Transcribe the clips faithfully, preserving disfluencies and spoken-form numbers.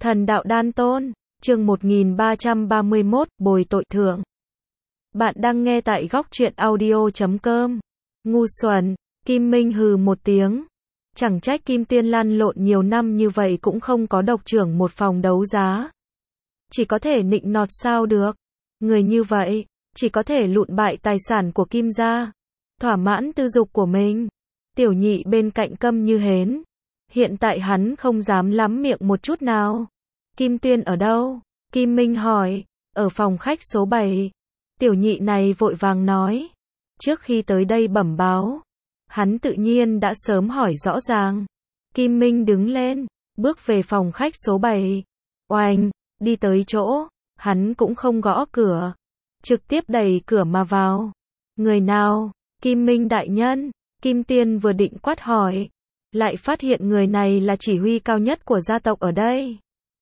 Thần đạo đan tôn, chương một nghìn ba trăm ba mươi mốt, bồi tội thượng. Bạn đang nghe tại góc truyện audio chấm com. Ngu xuẩn, Kim Minh hừ một tiếng. Chẳng trách Kim Tiên lăn lộn nhiều năm như vậy cũng không có độc trưởng một phòng đấu giá. Chỉ có thể nịnh nọt sao được. Người như vậy, chỉ có thể lụn bại tài sản của Kim gia. Thỏa mãn tư dục của mình. Tiểu nhị bên cạnh câm như hến. Hiện tại hắn không dám lắm miệng một chút nào. Kim Tuyên ở đâu? Kim Minh hỏi. Ở phòng khách số bảy. Tiểu nhị này vội vàng nói. Trước khi tới đây bẩm báo, hắn tự nhiên đã sớm hỏi rõ ràng. Kim Minh đứng lên, bước về phòng khách số bảy. Oanh, đi tới chỗ, hắn cũng không gõ cửa. Trực tiếp đẩy cửa mà vào. Người nào? Kim Minh đại nhân. Kim Tiên vừa định quát hỏi, lại phát hiện người này là chỉ huy cao nhất của gia tộc ở đây.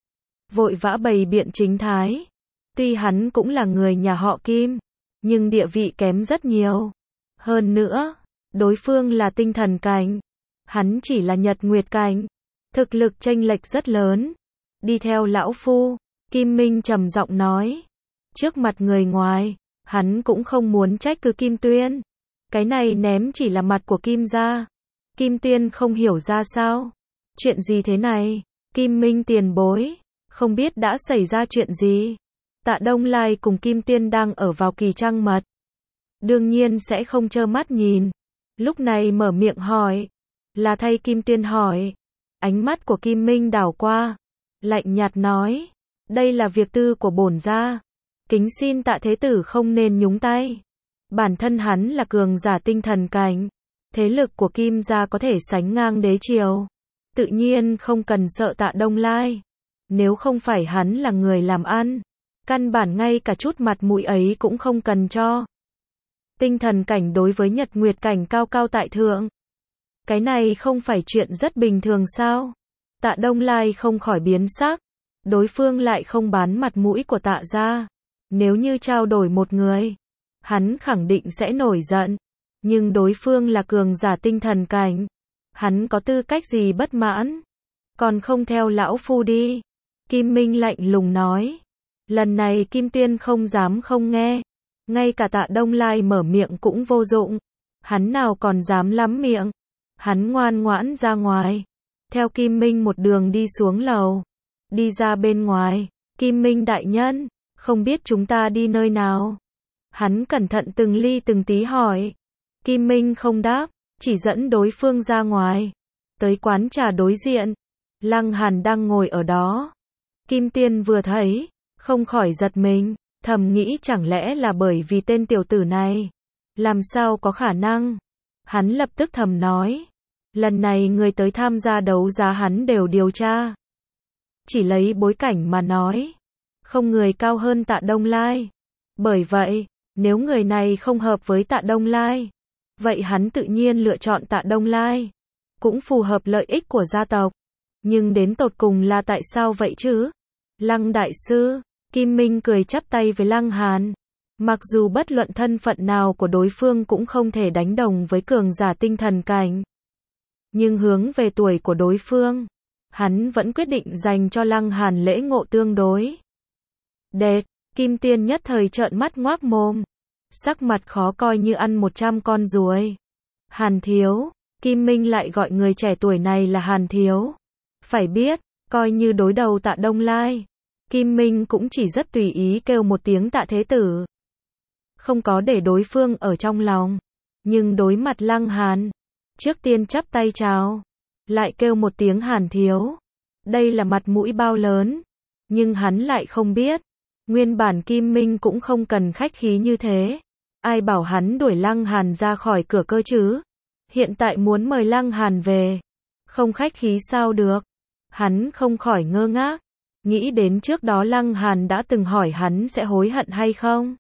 Vội vã bày biện chính thái. Tuy hắn cũng là người nhà họ Kim, nhưng địa vị kém rất nhiều. Hơn nữa, đối phương là tinh thần cảnh, hắn chỉ là nhật nguyệt cảnh. Thực lực chênh lệch rất lớn. Đi theo lão phu, Kim Minh trầm giọng nói. Trước mặt người ngoài, hắn cũng không muốn trách cứ Kim Tuyên. Cái này ném chỉ là mặt của Kim gia. Kim Tuyên không hiểu ra sao. Chuyện gì thế này? Kim Minh tiền bối, không biết đã xảy ra chuyện gì. Tạ Đông Lai cùng Kim Tiên đang ở vào kỳ trăng mật. Đương nhiên sẽ không trơ mắt nhìn. Lúc này mở miệng hỏi. Là thay Kim Tuyên hỏi. Ánh mắt của Kim Minh đảo qua. Lạnh nhạt nói. Đây là việc tư của bổn gia. Kính xin Tạ Thế Tử không nên nhúng tay. Bản thân hắn là cường giả tinh thần cảnh. Thế lực của Kim gia có thể sánh ngang đế triều. Tự nhiên không cần sợ Tạ Đông Lai. Nếu không phải hắn là người làm ăn, căn bản ngay cả chút mặt mũi ấy cũng không cần cho. Tinh thần cảnh đối với nhật nguyệt cảnh cao cao tại thượng. Cái này không phải chuyện rất bình thường sao? Tạ Đông Lai không khỏi biến sắc. Đối phương lại không bán mặt mũi của Tạ gia. Nếu như trao đổi một người, hắn khẳng định sẽ nổi giận. Nhưng đối phương là cường giả tinh thần cảnh. Hắn có tư cách gì bất mãn? Còn không theo lão phu đi. Kim Minh lạnh lùng nói. Lần này Kim Tuyên không dám không nghe. Ngay cả Tạ Đông Lai mở miệng cũng vô dụng. Hắn nào còn dám lắm miệng. Hắn ngoan ngoãn ra ngoài. Theo Kim Minh một đường đi xuống lầu. Đi ra bên ngoài. Kim Minh đại nhân, không biết chúng ta đi nơi nào? Hắn cẩn thận từng ly từng tí hỏi. Kim Minh không đáp, chỉ dẫn đối phương ra ngoài. Tới quán trà đối diện. Lăng Hàn đang ngồi ở đó. Kim Tiên vừa thấy, không khỏi giật mình, thầm nghĩ chẳng lẽ là bởi vì tên tiểu tử này. Làm sao có khả năng? Hắn lập tức thầm nói. Lần này người tới tham gia đấu giá hắn đều điều tra. Chỉ lấy bối cảnh mà nói. Không người cao hơn Tạ Đông Lai. Bởi vậy, nếu người này không hợp với Tạ Đông Lai, vậy hắn tự nhiên lựa chọn Tạ Đông Lai. Cũng phù hợp lợi ích của gia tộc. Nhưng đến tột cùng là tại sao vậy chứ? Lăng đại sư, Kim Minh cười chắp tay với Lăng Hàn. Mặc dù bất luận thân phận nào của đối phương cũng không thể đánh đồng với cường giả tinh thần cảnh. Nhưng hướng về tuổi của đối phương, hắn vẫn quyết định dành cho Lăng Hàn lễ ngộ tương đối. Đệt, Kim Tiên nhất thời trợn mắt ngoác mồm. Sắc mặt khó coi như ăn một trăm con ruồi. Hàn thiếu, Kim Minh lại gọi người trẻ tuổi này là Hàn thiếu. Phải biết, coi như đối đầu Tạ Đông Lai, Kim Minh cũng chỉ rất tùy ý kêu một tiếng Tạ Thế Tử. Không có để đối phương ở trong lòng. Nhưng đối mặt Lăng Hàn, trước tiên chắp tay chào, lại kêu một tiếng Hàn thiếu. Đây là mặt mũi bao lớn. Nhưng hắn lại không biết. Nguyên bản Kim Minh cũng không cần khách khí như thế. Ai bảo hắn đuổi Lăng Hàn ra khỏi cửa cơ chứ? Hiện tại muốn mời Lăng Hàn về. Không khách khí sao được? Hắn không khỏi ngơ ngác. Nghĩ đến trước đó Lăng Hàn đã từng hỏi hắn sẽ hối hận hay không?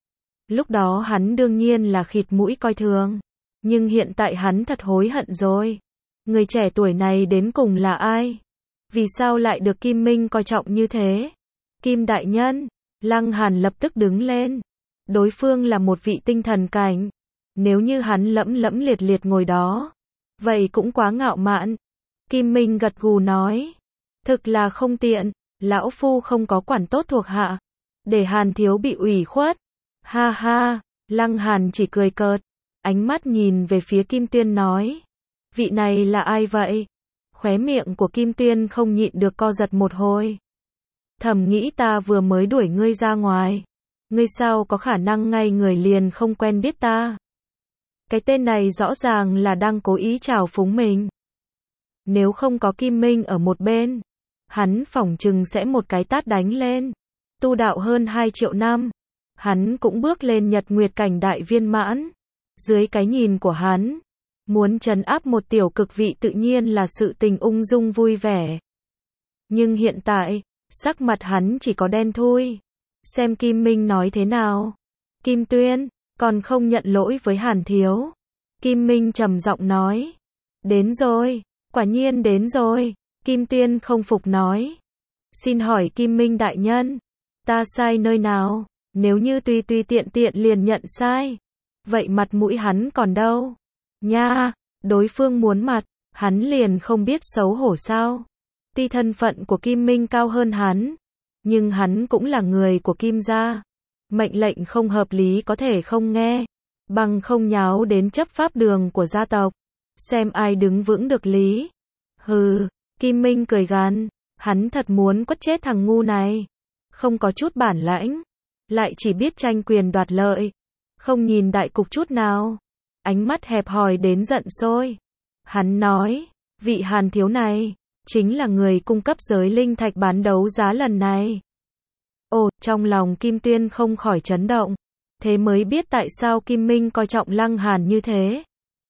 Lúc đó hắn đương nhiên là khịt mũi coi thường. Nhưng hiện tại hắn thật hối hận rồi. Người trẻ tuổi này đến cùng là ai? Vì sao lại được Kim Minh coi trọng như thế? Kim đại nhân, Lăng Hàn lập tức đứng lên. Đối phương là một vị tinh thần cảnh. Nếu như hắn lẫm lẫm liệt liệt ngồi đó, vậy cũng quá ngạo mạn. Kim Minh gật gù nói. Thực là không tiện. Lão phu không có quản tốt thuộc hạ, để Hàn thiếu bị ủy khuất. Ha ha, Lăng Hàn chỉ cười cợt, ánh mắt nhìn về phía Kim Tuyên nói, vị này là ai vậy? Khóe miệng của Kim Tuyên không nhịn được co giật một hồi. Thầm nghĩ ta vừa mới đuổi ngươi ra ngoài, ngươi sao có khả năng ngay người liền không quen biết ta? Cái tên này rõ ràng là đang cố ý trào phúng mình. Nếu không có Kim Minh ở một bên, hắn phỏng chừng sẽ một cái tát đánh lên. Tu đạo hơn hai triệu năm, hắn cũng bước lên nhật nguyệt cảnh đại viên mãn. Dưới cái nhìn của hắn, muốn trấn áp một tiểu cực vị tự nhiên là sự tình ung dung vui vẻ. Nhưng hiện tại, sắc mặt hắn chỉ có đen thui. Xem Kim Minh nói thế nào. Kim Tuyên, còn không nhận lỗi với Hàn thiếu. Kim Minh trầm giọng nói. Đến rồi, quả nhiên đến rồi. Kim Tuyên không phục nói. Xin hỏi Kim Minh đại nhân, ta sai nơi nào? Nếu như tùy tùy tiện tiện liền nhận sai, vậy mặt mũi hắn còn đâu? Nha, đối phương muốn mặt, hắn liền không biết xấu hổ sao? Tuy thân phận của Kim Minh cao hơn hắn, nhưng hắn cũng là người của Kim gia. Mệnh lệnh không hợp lý có thể không nghe, bằng không nháo đến chấp pháp đường của gia tộc. Xem ai đứng vững được lý. Hừ, Kim Minh cười gằn, hắn thật muốn quất chết thằng ngu này. Không có chút bản lãnh, lại chỉ biết tranh quyền đoạt lợi, không nhìn đại cục chút nào. Ánh mắt hẹp hòi đến giận sôi. Hắn nói, vị Hàn thiếu này, chính là người cung cấp giới linh thạch bán đấu giá lần này. Ồ, trong lòng Kim Tuyên không khỏi chấn động. Thế mới biết tại sao Kim Minh coi trọng Lăng Hàn như thế.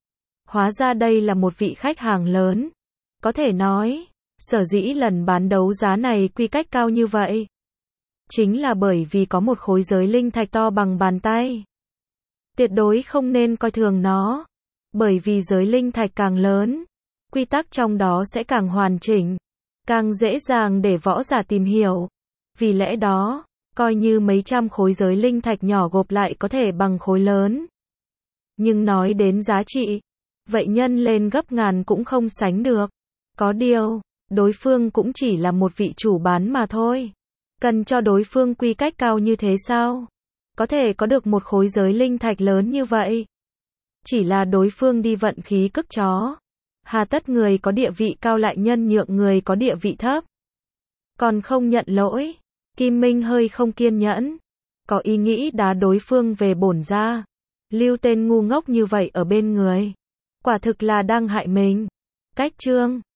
Hóa ra đây là một vị khách hàng lớn. Có thể nói, sở dĩ lần bán đấu giá này quy cách cao như vậy, chính là bởi vì có một khối giới linh thạch to bằng bàn tay. Tuyệt đối không nên coi thường nó. Bởi vì giới linh thạch càng lớn, quy tắc trong đó sẽ càng hoàn chỉnh, càng dễ dàng để võ giả tìm hiểu. Vì lẽ đó, coi như mấy trăm khối giới linh thạch nhỏ gộp lại có thể bằng khối lớn. Nhưng nói đến giá trị, vậy nhân lên gấp ngàn cũng không sánh được. Có điều, đối phương cũng chỉ là một vị chủ bán mà thôi. Cần cho đối phương quy cách cao như thế sao? Có thể có được một khối giới linh thạch lớn như vậy. Chỉ là đối phương đi vận khí cức chó. Hà tất người có địa vị cao lại nhân nhượng người có địa vị thấp. Còn không nhận lỗi. Kim Minh hơi không kiên nhẫn. Có ý nghĩ đá đối phương về bổn ra. Lưu tên ngu ngốc như vậy ở bên người. Quả thực là đang hại mình. Cách chương